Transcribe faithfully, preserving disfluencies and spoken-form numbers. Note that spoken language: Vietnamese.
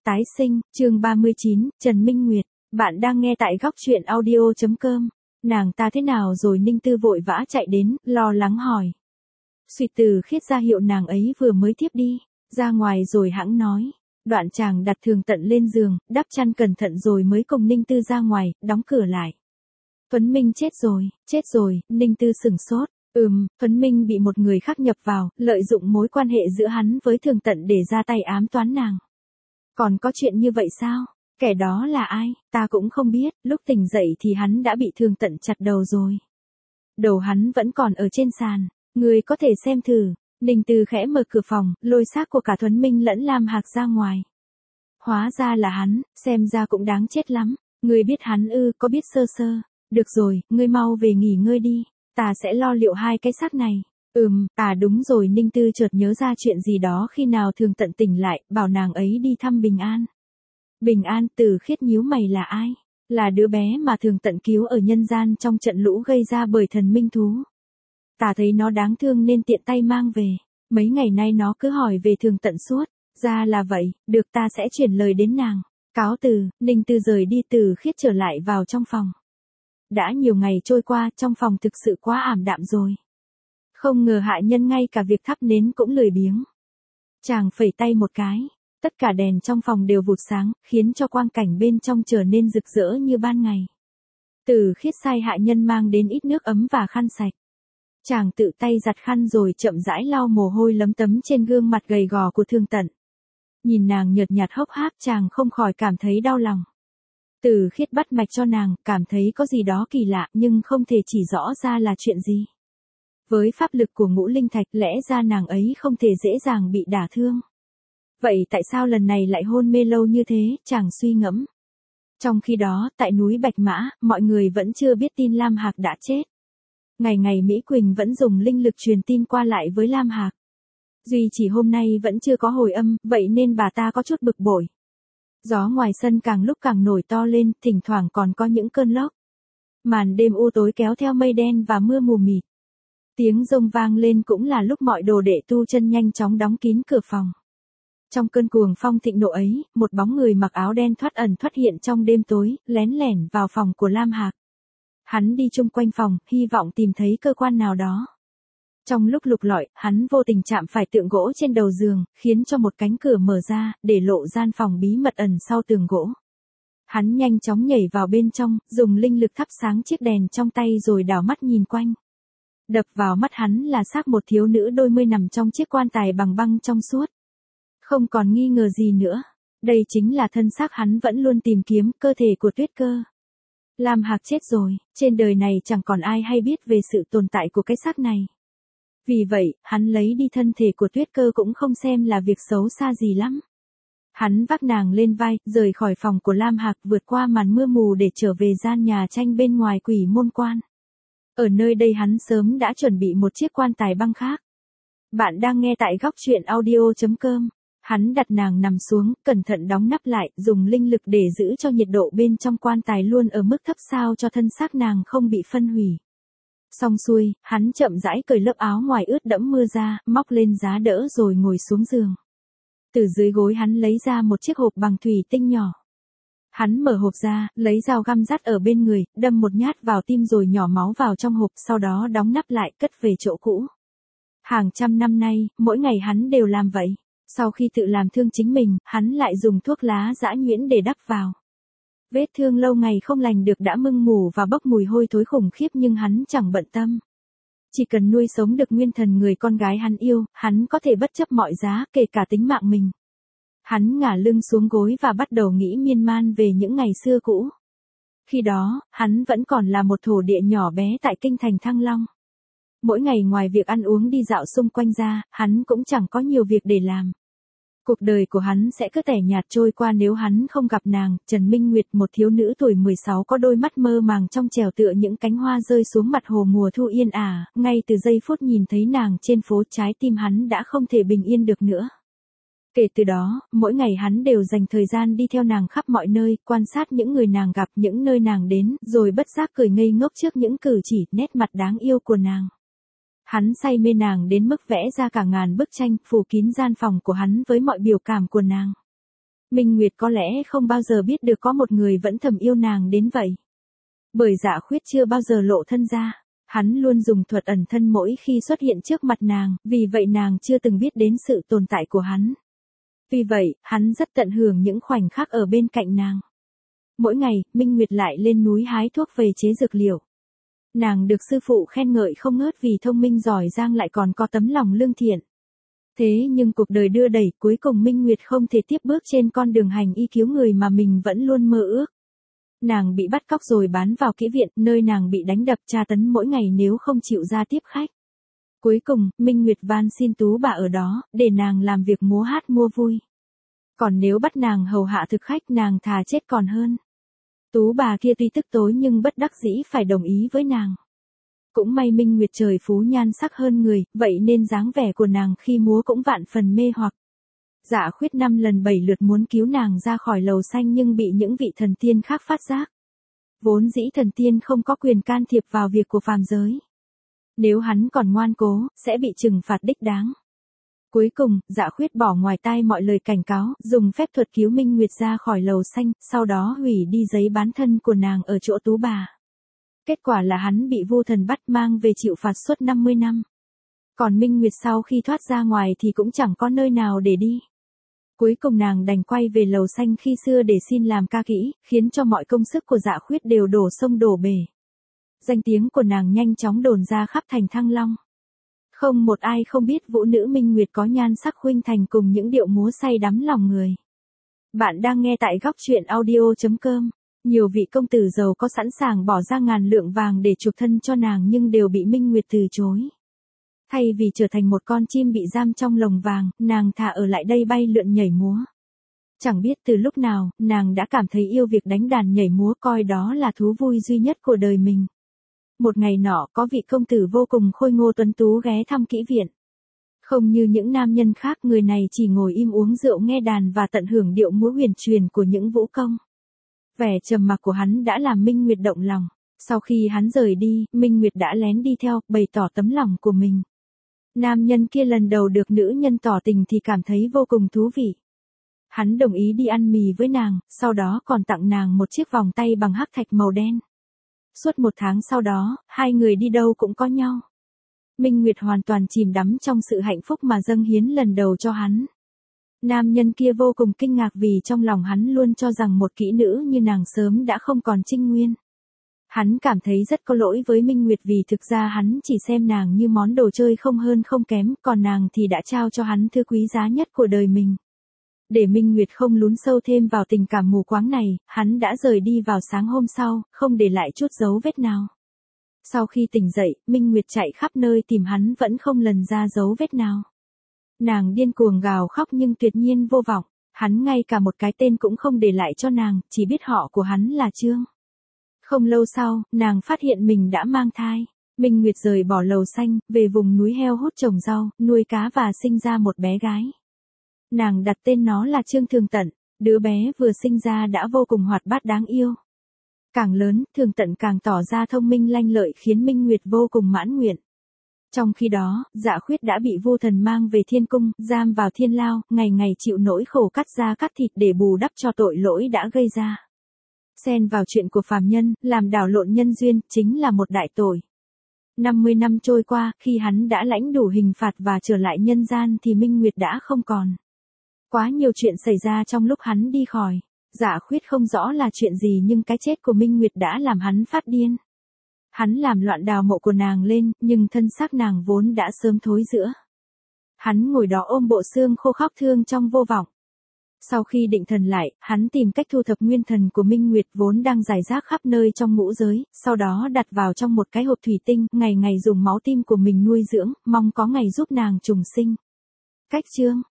Tái sinh, chương ba mươi chín, Trần Minh Nguyệt. Bạn đang nghe tại góc truyện audio chấm com. Nàng ta thế nào rồi? Ninh Tư vội vã chạy đến, lo lắng hỏi. Suy Từ Khiết ra hiệu nàng ấy vừa mới tiếp đi, ra ngoài rồi hãng nói. Đoạn chàng đặt Thường Tận lên giường, đắp chăn cẩn thận rồi mới cùng Ninh Tư ra ngoài, đóng cửa lại. Tuấn Minh chết rồi, chết rồi, Ninh Tư sửng sốt. Ừm, Tuấn Minh bị một người khác nhập vào, lợi dụng mối quan hệ giữa hắn với Thường Tận để ra tay ám toán nàng. Còn có chuyện như vậy sao? Kẻ đó là ai? Ta cũng không biết, lúc tỉnh dậy thì hắn đã bị Thường Tận chặt đầu rồi. Đầu hắn vẫn còn ở trên sàn, người có thể xem thử. Ninh Tư khẽ mở cửa phòng, lôi xác của cả Tuấn Minh lẫn Lam Hạc ra ngoài. Hóa ra là hắn, xem ra cũng đáng chết lắm. Ngươi biết hắn ư? Có biết sơ sơ. Được rồi, ngươi mau về nghỉ ngơi đi, ta sẽ lo liệu hai cái xác này. Ừm, à đúng rồi. Ninh Tư chợt nhớ ra chuyện gì đó khi nào Thường Tận tỉnh lại, bảo nàng ấy đi thăm Bình An. Bình An? Từ Khiết nhíu mày, là ai? Là đứa bé mà Thường Tận cứu ở nhân gian trong trận lũ gây ra bởi thần minh thú. Ta thấy nó đáng thương nên tiện tay mang về. Mấy ngày nay nó cứ hỏi về Thường Tận suốt. Ra là vậy, được, ta sẽ chuyển lời đến nàng. Cáo từ. Ninh Tư rời đi. Từ Khiết trở lại vào trong phòng. Đã nhiều ngày trôi qua, trong phòng thực sự quá ảm đạm rồi. Không ngờ hạ nhân ngay cả việc thắp nến cũng lười biếng. Chàng phẩy tay một cái, tất cả đèn trong phòng đều vụt sáng, khiến cho quang cảnh bên trong trở nên rực rỡ như ban ngày. Từ Khiết sai hạ nhân mang đến ít nước ấm và khăn sạch. Chàng tự tay giặt khăn rồi chậm rãi lau mồ hôi lấm tấm trên gương mặt gầy gò của Thường Tận. Nhìn nàng nhợt nhạt hốc hác, chàng không khỏi cảm thấy đau lòng. Từ Khiết bắt mạch cho nàng, cảm thấy có gì đó kỳ lạ nhưng không thể chỉ rõ ra là chuyện gì. Với pháp lực của ngũ linh thạch, lẽ ra nàng ấy không thể dễ dàng bị đả thương. Vậy tại sao lần này lại hôn mê lâu như thế? Chàng suy ngẫm. Trong khi đó, tại núi Bạch Mã, mọi người vẫn chưa biết tin Lam Hạc đã chết. Ngày ngày Mỹ Quỳnh vẫn dùng linh lực truyền tin qua lại với Lam Hạc. Duy chỉ hôm nay vẫn chưa có hồi âm, vậy nên bà ta có chút bực bội. Gió ngoài sân càng lúc càng nổi to lên, thỉnh thoảng còn có những cơn lốc. Màn đêm u tối kéo theo mây đen và mưa mù mịt. Tiếng rông vang lên cũng là lúc mọi đồ đệ tu chân nhanh chóng đóng kín cửa phòng. Trong cơn cuồng phong thịnh nộ ấy, một bóng người mặc áo đen thoát ẩn thoát hiện trong đêm tối, lén lẻn vào phòng của Lam Hạc. Hắn đi chung quanh phòng, hy vọng tìm thấy cơ quan nào đó. Trong lúc lục lọi, hắn vô tình chạm phải tượng gỗ trên đầu giường, khiến cho một cánh cửa mở ra, để lộ gian phòng bí mật ẩn sau tường gỗ. Hắn nhanh chóng nhảy vào bên trong, dùng linh lực thắp sáng chiếc đèn trong tay rồi đảo mắt nhìn quanh. Đập vào mắt hắn là xác một thiếu nữ đôi mươi nằm trong chiếc quan tài bằng băng trong suốt. Không còn nghi ngờ gì nữa, đây chính là thân xác hắn vẫn luôn tìm kiếm, cơ thể của Tuyết Cơ. Lam Hạc chết rồi, trên đời này chẳng còn ai hay biết về sự tồn tại của cái xác này. Vì vậy, hắn lấy đi thân thể của Tuyết Cơ cũng không xem là việc xấu xa gì lắm. Hắn vác nàng lên vai, rời khỏi phòng của Lam Hạc, vượt qua màn mưa mù để trở về gian nhà tranh bên ngoài Quỷ Môn Quan. Ở nơi đây hắn sớm đã chuẩn bị một chiếc quan tài băng khác. Bạn đang nghe tại góc truyện audio chấm com. Hắn đặt nàng nằm xuống, cẩn thận đóng nắp lại, dùng linh lực để giữ cho nhiệt độ bên trong quan tài luôn ở mức thấp sao cho thân xác nàng không bị phân hủy. Xong xuôi, hắn chậm rãi cởi lớp áo ngoài ướt đẫm mưa ra, móc lên giá đỡ rồi ngồi xuống giường. Từ dưới gối hắn lấy ra một chiếc hộp bằng thủy tinh nhỏ. Hắn mở hộp ra, lấy dao găm dắt ở bên người, đâm một nhát vào tim rồi nhỏ máu vào trong hộp, sau đó đóng nắp lại, cất về chỗ cũ. Hàng trăm năm nay, mỗi ngày hắn đều làm vậy. Sau khi tự làm thương chính mình, hắn lại dùng thuốc lá dã nhuyễn để đắp vào. Vết thương lâu ngày không lành được đã mưng mủ và bốc mùi hôi thối khủng khiếp nhưng hắn chẳng bận tâm. Chỉ cần nuôi sống được nguyên thần người con gái hắn yêu, hắn có thể bất chấp mọi giá, kể cả tính mạng mình. Hắn ngả lưng xuống gối và bắt đầu nghĩ miên man về những ngày xưa cũ. Khi đó, hắn vẫn còn là một thổ địa nhỏ bé tại kinh thành Thăng Long. Mỗi ngày ngoài việc ăn uống đi dạo xung quanh ra, hắn cũng chẳng có nhiều việc để làm. Cuộc đời của hắn sẽ cứ tẻ nhạt trôi qua nếu hắn không gặp nàng, Trần Minh Nguyệt, một thiếu nữ tuổi mười sáu có đôi mắt mơ màng trong trẻo tựa những cánh hoa rơi xuống mặt hồ mùa thu yên ả, ngay từ giây phút nhìn thấy nàng trên phố, trái tim hắn đã không thể bình yên được nữa. Kể từ đó, mỗi ngày hắn đều dành thời gian đi theo nàng khắp mọi nơi, quan sát những người nàng gặp, những nơi nàng đến, rồi bất giác cười ngây ngốc trước những cử chỉ, nét mặt đáng yêu của nàng. Hắn say mê nàng đến mức vẽ ra cả ngàn bức tranh, phủ kín gian phòng của hắn với mọi biểu cảm của nàng. Minh Nguyệt có lẽ không bao giờ biết được có một người vẫn thầm yêu nàng đến vậy. Bởi Dạ Khuyết chưa bao giờ lộ thân ra, hắn luôn dùng thuật ẩn thân mỗi khi xuất hiện trước mặt nàng, vì vậy nàng chưa từng biết đến sự tồn tại của hắn. Vì vậy, hắn rất tận hưởng những khoảnh khắc ở bên cạnh nàng. Mỗi ngày, Minh Nguyệt lại lên núi hái thuốc về chế dược liệu. Nàng được sư phụ khen ngợi không ngớt vì thông minh giỏi giang lại còn có tấm lòng lương thiện. Thế nhưng cuộc đời đưa đẩy, cuối cùng Minh Nguyệt không thể tiếp bước trên con đường hành y cứu người mà mình vẫn luôn mơ ước. Nàng bị bắt cóc rồi bán vào kỹ viện, nơi nàng bị đánh đập tra tấn mỗi ngày nếu không chịu ra tiếp khách. Cuối cùng, Minh Nguyệt van xin Tú bà ở đó, để nàng làm việc múa hát mua vui. Còn nếu bắt nàng hầu hạ thực khách nàng thà chết còn hơn. Tú bà kia tuy tức tối nhưng bất đắc dĩ phải đồng ý với nàng. Cũng may Minh Nguyệt trời phú nhan sắc hơn người, vậy nên dáng vẻ của nàng khi múa cũng vạn phần mê hoặc. Dạ Khuyết năm lần bảy lượt muốn cứu nàng ra khỏi lầu xanh nhưng bị những vị thần tiên khác phát giác. Vốn dĩ thần tiên không có quyền can thiệp vào việc của phàm giới. Nếu hắn còn ngoan cố, sẽ bị trừng phạt đích đáng. Cuối cùng, Dạ Khuyết bỏ ngoài tai mọi lời cảnh cáo, dùng phép thuật cứu Minh Nguyệt ra khỏi lầu xanh, sau đó hủy đi giấy bán thân của nàng ở chỗ Tú bà. Kết quả là hắn bị Vu Thần bắt mang về chịu phạt suốt năm mươi năm. Còn Minh Nguyệt sau khi thoát ra ngoài thì cũng chẳng có nơi nào để đi. Cuối cùng nàng đành quay về lầu xanh khi xưa để xin làm ca kỹ, khiến cho mọi công sức của Dạ Khuyết đều đổ sông đổ bể. Danh tiếng của nàng nhanh chóng đồn ra khắp thành Thăng Long. Không một ai không biết vũ nữ Minh Nguyệt có nhan sắc khuynh thành cùng những điệu múa say đắm lòng người. Bạn đang nghe tại góc truyện audio chấm com. Nhiều vị công tử giàu có sẵn sàng bỏ ra ngàn lượng vàng để chuộc thân cho nàng nhưng đều bị Minh Nguyệt từ chối. Thay vì trở thành một con chim bị giam trong lồng vàng, nàng thà ở lại đây bay lượn nhảy múa. Chẳng biết từ lúc nào, nàng đã cảm thấy yêu việc đánh đàn nhảy múa, coi đó là thú vui duy nhất của đời mình. Một ngày nọ, có vị công tử vô cùng khôi ngô tuấn tú ghé thăm kỹ viện. Không như những nam nhân khác, người này chỉ ngồi im uống rượu nghe đàn và tận hưởng điệu múa huyền truyền của những vũ công. Vẻ trầm mặc của hắn đã làm Minh Nguyệt động lòng. Sau khi hắn rời đi, Minh Nguyệt đã lén đi theo, bày tỏ tấm lòng của mình. Nam nhân kia lần đầu được nữ nhân tỏ tình thì cảm thấy vô cùng thú vị. Hắn đồng ý đi ăn mì với nàng, sau đó còn tặng nàng một chiếc vòng tay bằng hắc thạch màu đen. Suốt một tháng sau đó, hai người đi đâu cũng có nhau. Minh Nguyệt hoàn toàn chìm đắm trong sự hạnh phúc mà dâng hiến lần đầu cho hắn. Nam nhân kia vô cùng kinh ngạc vì trong lòng hắn luôn cho rằng một kỹ nữ như nàng sớm đã không còn trinh nguyên. Hắn cảm thấy rất có lỗi với Minh Nguyệt vì thực ra hắn chỉ xem nàng như món đồ chơi không hơn không kém, còn nàng thì đã trao cho hắn thứ quý giá nhất của đời mình. Để Minh Nguyệt không lún sâu thêm vào tình cảm mù quáng này, hắn đã rời đi vào sáng hôm sau, không để lại chút dấu vết nào. Sau khi tỉnh dậy, Minh Nguyệt chạy khắp nơi tìm hắn vẫn không lần ra dấu vết nào. Nàng điên cuồng gào khóc nhưng tuyệt nhiên vô vọng, hắn ngay cả một cái tên cũng không để lại cho nàng, chỉ biết họ của hắn là Trương. Không lâu sau, nàng phát hiện mình đã mang thai. Minh Nguyệt rời bỏ lầu xanh, về vùng núi heo hút trồng rau, nuôi cá và sinh ra một bé gái. Nàng đặt tên nó là Trương Thường Tận, đứa bé vừa sinh ra đã vô cùng hoạt bát đáng yêu. Càng lớn, Thường Tận càng tỏ ra thông minh lanh lợi khiến Minh Nguyệt vô cùng mãn nguyện. Trong khi đó, Dạ Khuyết đã bị Vu Thần mang về thiên cung, giam vào thiên lao, ngày ngày chịu nỗi khổ cắt da cắt thịt để bù đắp cho tội lỗi đã gây ra. Xen vào chuyện của phàm nhân, làm đảo lộn nhân duyên, chính là một đại tội. năm mươi năm trôi qua, khi hắn đã lãnh đủ hình phạt và trở lại nhân gian thì Minh Nguyệt đã không còn. Quá nhiều chuyện xảy ra trong lúc hắn đi khỏi. Dạ Khuyết không rõ là chuyện gì nhưng cái chết của Minh Nguyệt đã làm hắn phát điên. Hắn làm loạn đào mộ của nàng lên, nhưng thân xác nàng vốn đã sớm thối rữa. Hắn ngồi đó ôm bộ xương khô khóc thương trong vô vọng. Sau khi định thần lại, hắn tìm cách thu thập nguyên thần của Minh Nguyệt vốn đang rải rác khắp nơi trong ngũ giới, sau đó đặt vào trong một cái hộp thủy tinh, ngày ngày dùng máu tim của mình nuôi dưỡng, mong có ngày giúp nàng trùng sinh. Cách chương